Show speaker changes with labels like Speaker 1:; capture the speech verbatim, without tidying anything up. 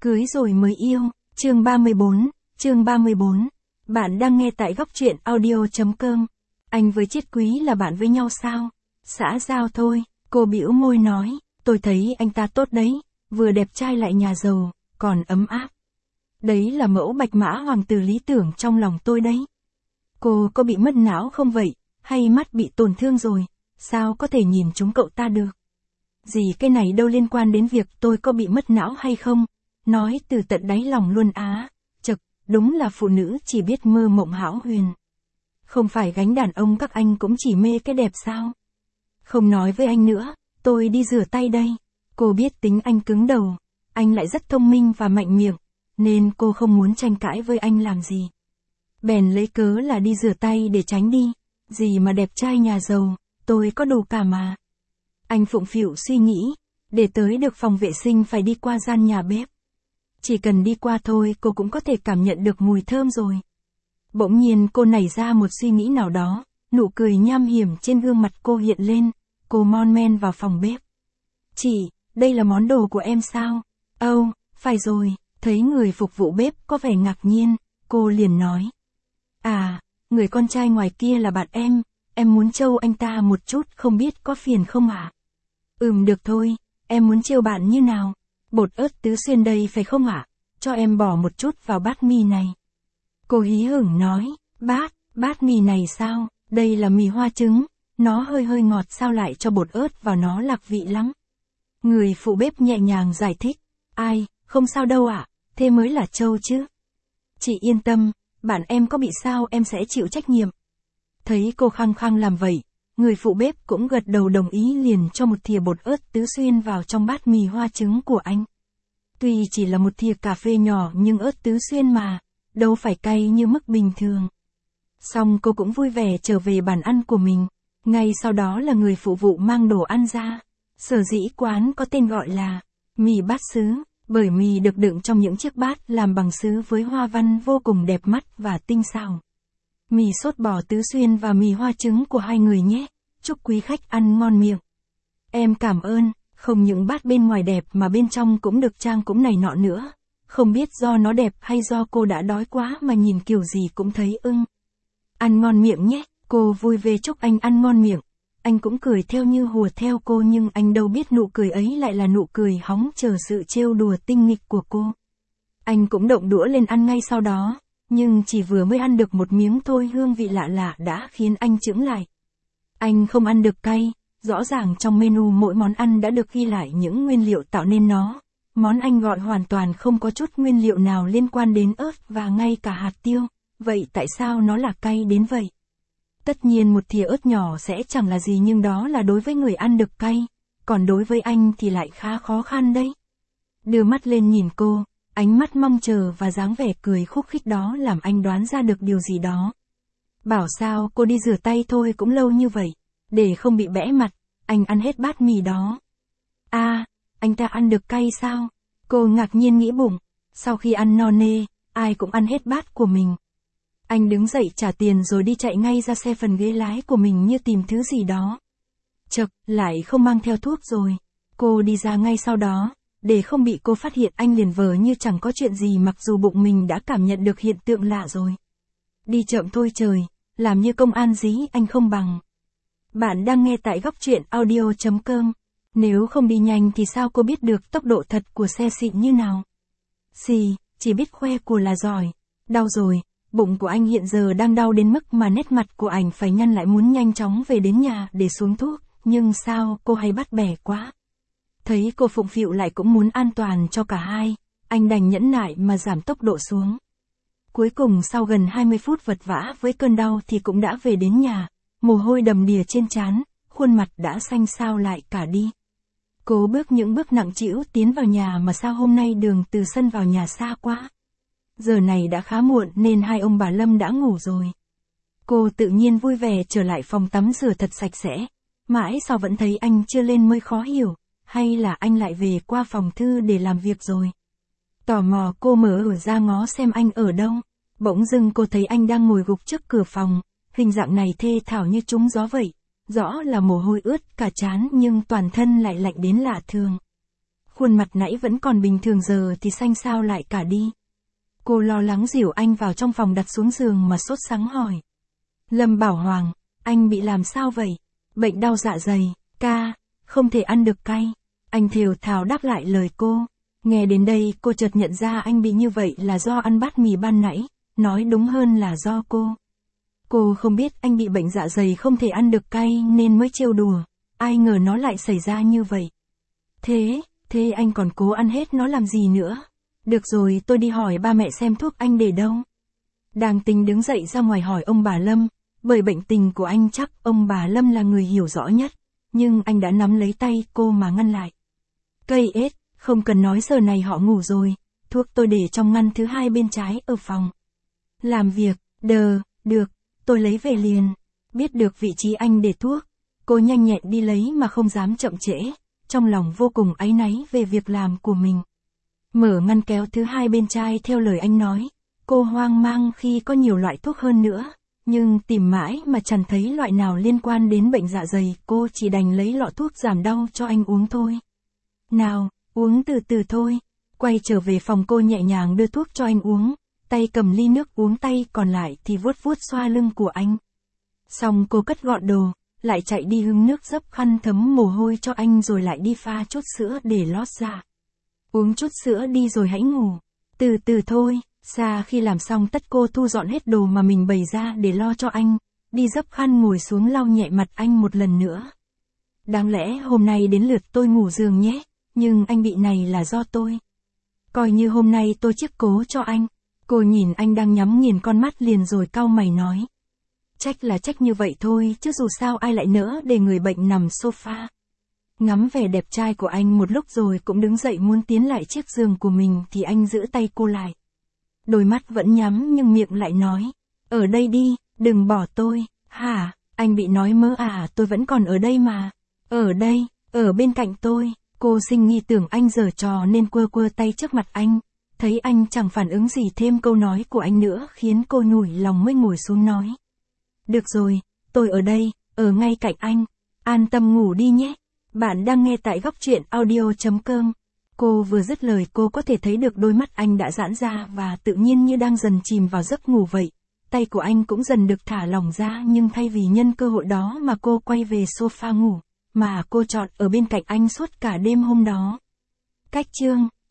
Speaker 1: Cưới rồi mới yêu, chương ba mươi bốn, chương ba mươi bốn. Bạn đang nghe tại góc truyện audio.com. Anh với Chiết Quý là bạn với nhau sao? Xã giao thôi, cô bĩu môi nói, tôi thấy anh ta tốt đấy, vừa đẹp trai lại nhà giàu, còn ấm áp. Đấy là mẫu bạch mã hoàng tử lý tưởng trong lòng tôi đấy. Cô có bị mất não không vậy, hay mắt bị tổn thương rồi, sao có thể nhìn trúng cậu ta được? Gì cái này đâu liên quan đến việc tôi có bị mất não hay không, nói từ tận đáy lòng luôn á, chật, đúng là phụ nữ chỉ biết mơ mộng hão huyền. Không phải gánh đàn ông các anh cũng chỉ mê cái đẹp sao? Không nói với anh nữa, tôi đi rửa tay đây. Cô biết tính anh cứng đầu, anh lại rất thông minh và mạnh miệng, nên cô không muốn tranh cãi với anh làm gì. Bèn lấy cớ là đi rửa tay để tránh đi, gì mà đẹp trai nhà giàu, tôi có đủ cả mà. Anh phụng phịu suy nghĩ, để tới được phòng vệ sinh phải đi qua gian nhà bếp. Chỉ cần đi qua thôi cô cũng có thể cảm nhận được mùi thơm rồi. Bỗng nhiên cô nảy ra một suy nghĩ nào đó, nụ cười nham hiểm trên gương mặt cô hiện lên, cô mon men vào phòng bếp. Chị, đây là món đồ của em sao? Âu, oh, phải rồi, thấy người phục vụ bếp có vẻ ngạc nhiên, cô liền nói. À, người con trai ngoài kia là bạn em, em muốn trêu anh ta một chút không biết có phiền không ạ? À? Ừm được thôi, em muốn trêu bạn như nào? Bột ớt tứ xuyên đây phải không ạ? À? Cho em bỏ một chút vào bát mì này. Cô hí hửng nói, bát, bát mì này sao? Đây là mì hoa trứng, nó hơi hơi ngọt sao lại cho bột ớt vào nó lạc vị lắm. Người phụ bếp nhẹ nhàng giải thích, ai, không sao đâu ạ, à? Thế mới là trâu chứ. Chị yên tâm, bạn em có bị sao em sẽ chịu trách nhiệm. Thấy cô khăng khăng làm vậy, người phụ bếp cũng gật đầu đồng ý liền cho một thìa bột ớt tứ xuyên vào trong bát mì hoa trứng của anh. Tuy chỉ là một thìa cà phê nhỏ nhưng ớt tứ xuyên mà, đâu phải cay như mức bình thường. Xong cô cũng vui vẻ trở về bàn ăn của mình, ngay sau đó là người phụ vụ mang đồ ăn ra. Sở dĩ quán có tên gọi là mì bát sứ, bởi mì được đựng trong những chiếc bát làm bằng sứ với hoa văn vô cùng đẹp mắt và tinh xảo. Mì sốt bò tứ xuyên và mì hoa trứng của hai người nhé, chúc quý khách ăn ngon miệng. Em cảm ơn, không những bát bên ngoài đẹp mà bên trong cũng được trang cũng này nọ nữa. Không biết do nó đẹp hay do cô đã đói quá mà nhìn kiểu gì cũng thấy ưng. Ăn ngon miệng nhé, cô vui vẻ chúc anh ăn ngon miệng. Anh cũng cười theo như hùa theo cô nhưng anh đâu biết nụ cười ấy lại là nụ cười hóng chờ sự trêu đùa tinh nghịch của cô. Anh cũng động đũa lên ăn ngay sau đó, nhưng chỉ vừa mới ăn được một miếng thôi hương vị lạ lạ đã khiến anh chững lại. Anh không ăn được cay, rõ ràng trong menu mỗi món ăn đã được ghi lại những nguyên liệu tạo nên nó. Món anh gọi hoàn toàn không có chút nguyên liệu nào liên quan đến ớt và ngay cả hạt tiêu, vậy tại sao nó là cay đến vậy? Tất nhiên một thìa ớt nhỏ sẽ chẳng là gì nhưng đó là đối với người ăn được cay, còn đối với anh thì lại khá khó khăn đấy. Đưa mắt lên nhìn cô, ánh mắt mong chờ và dáng vẻ cười khúc khích đó làm anh đoán ra được điều gì đó. Bảo sao cô đi rửa tay thôi cũng lâu như vậy, để không bị bẽ mặt, anh ăn hết bát mì đó. À, anh ta ăn được cay sao? Cô ngạc nhiên nghĩ bụng, sau khi ăn no nê, ai cũng ăn hết bát của mình. Anh đứng dậy trả tiền rồi đi chạy ngay ra xe phần ghế lái của mình như tìm thứ gì đó. Chật, lại không mang theo thuốc rồi. Cô đi ra ngay sau đó, để không bị cô phát hiện anh liền vờ như chẳng có chuyện gì mặc dù bụng mình đã cảm nhận được hiện tượng lạ rồi. Đi chậm thôi trời, làm như công an dí anh không bằng. Bạn đang nghe tại góc truyện audio.com. Nếu không đi nhanh thì sao cô biết được tốc độ thật của xe xịn như nào? Xì, chỉ biết khoe của là giỏi. Đau rồi, bụng của anh hiện giờ đang đau đến mức mà nét mặt của anh phải nhăn lại muốn nhanh chóng về đến nhà để xuống thuốc, nhưng sao cô hay bắt bẻ quá. Thấy cô phụng phịu lại cũng muốn an toàn cho cả hai, anh đành nhẫn nại mà giảm tốc độ xuống. Cuối cùng sau gần hai mươi phút vật vã với cơn đau thì cũng đã về đến nhà, mồ hôi đầm đìa trên trán, khuôn mặt đã xanh xao lại cả đi. Cô bước những bước nặng trĩu tiến vào nhà mà sao hôm nay đường từ sân vào nhà xa quá. Giờ này đã khá muộn nên hai ông bà Lâm đã ngủ rồi. Cô tự nhiên vui vẻ trở lại phòng tắm rửa thật sạch sẽ. Mãi sau vẫn thấy anh chưa lên mới khó hiểu, hay là anh lại về qua phòng thư để làm việc rồi. Tò mò cô mở cửa ra ngó xem anh ở đâu. Bỗng dưng cô thấy anh đang ngồi gục trước cửa phòng, hình dạng này thê thảo như trúng gió vậy. Rõ là mồ hôi ướt cả trán nhưng toàn thân lại lạnh đến lạ thường. Khuôn mặt nãy vẫn còn bình thường giờ thì xanh xao lại cả đi. Cô lo lắng dìu anh vào trong phòng đặt xuống giường mà sốt sắng hỏi. Lâm Bảo Hoàng, anh bị làm sao vậy? Bệnh đau dạ dày, ca, không thể ăn được cay. Anh thều thào đáp lại lời cô. Nghe đến đây cô chợt nhận ra anh bị như vậy là do ăn bát mì ban nãy, nói đúng hơn là do cô. Cô không biết anh bị bệnh dạ dày không thể ăn được cay nên mới trêu đùa, ai ngờ nó lại xảy ra như vậy. Thế, thế anh còn cố ăn hết nó làm gì nữa? Được rồi, tôi đi hỏi ba mẹ xem thuốc anh để đâu. Đang tính đứng dậy ra ngoài hỏi ông bà Lâm, bởi bệnh tình của anh chắc ông bà Lâm là người hiểu rõ nhất, nhưng anh đã nắm lấy tay cô mà ngăn lại. Cây ết, không cần nói giờ này họ ngủ rồi, thuốc tôi để trong ngăn thứ hai bên trái ở phòng. Làm việc, đờ, được, tôi lấy về liền. Biết được vị trí anh để thuốc, cô nhanh nhẹn đi lấy mà không dám chậm trễ, trong lòng vô cùng áy náy về việc làm của mình. Mở ngăn kéo thứ hai bên trái theo lời anh nói, cô hoang mang khi có nhiều loại thuốc hơn nữa, nhưng tìm mãi mà chẳng thấy loại nào liên quan đến bệnh dạ dày, cô chỉ đành lấy lọ thuốc giảm đau cho anh uống thôi. Nào, uống từ từ thôi. Quay trở về phòng cô nhẹ nhàng đưa thuốc cho anh uống, tay cầm ly nước uống, tay còn lại thì vuốt vuốt xoa lưng của anh. Xong cô cất gọn đồ, lại chạy đi hứng nước dấp khăn thấm mồ hôi cho anh rồi lại đi pha chút sữa để lót dạ. Uống chút sữa đi rồi hãy ngủ. Từ từ thôi. Xa khi làm xong tất cô thu dọn hết đồ mà mình bày ra để lo cho anh, đi dấp khăn ngồi xuống lau nhẹ mặt anh một lần nữa. Đáng lẽ hôm nay đến lượt tôi ngủ giường nhé, nhưng anh bị này là do tôi. Coi như hôm nay tôi chiếc cố cho anh. Cô nhìn anh đang nhắm nghiền con mắt liền rồi cau mày nói. Trách là trách như vậy thôi chứ dù sao ai lại nỡ để người bệnh nằm sofa. Ngắm vẻ đẹp trai của anh một lúc rồi cũng đứng dậy muốn tiến lại chiếc giường của mình thì anh giữ tay cô lại. Đôi mắt vẫn nhắm nhưng miệng lại nói. Ở đây đi, đừng bỏ tôi. Hả, anh bị nói mớ à, tôi vẫn còn ở đây mà. Ở đây, ở bên cạnh tôi. Cô sinh nghi tưởng anh giở trò nên quơ quơ tay trước mặt anh. Thấy anh chẳng phản ứng gì thêm câu nói của anh nữa khiến cô nhủi lòng mới ngồi xuống nói. Được rồi, tôi ở đây, ở ngay cạnh anh. An tâm ngủ đi nhé. Bạn đang nghe tại góc truyện audio chấm com. Cô vừa dứt lời cô có thể thấy được đôi mắt anh đã giãn ra và tự nhiên như đang dần chìm vào giấc ngủ vậy. Tay của anh cũng dần được thả lỏng ra nhưng thay vì nhân cơ hội đó mà cô quay về sofa ngủ, mà cô chọn ở bên cạnh anh suốt cả đêm hôm đó. Cách chương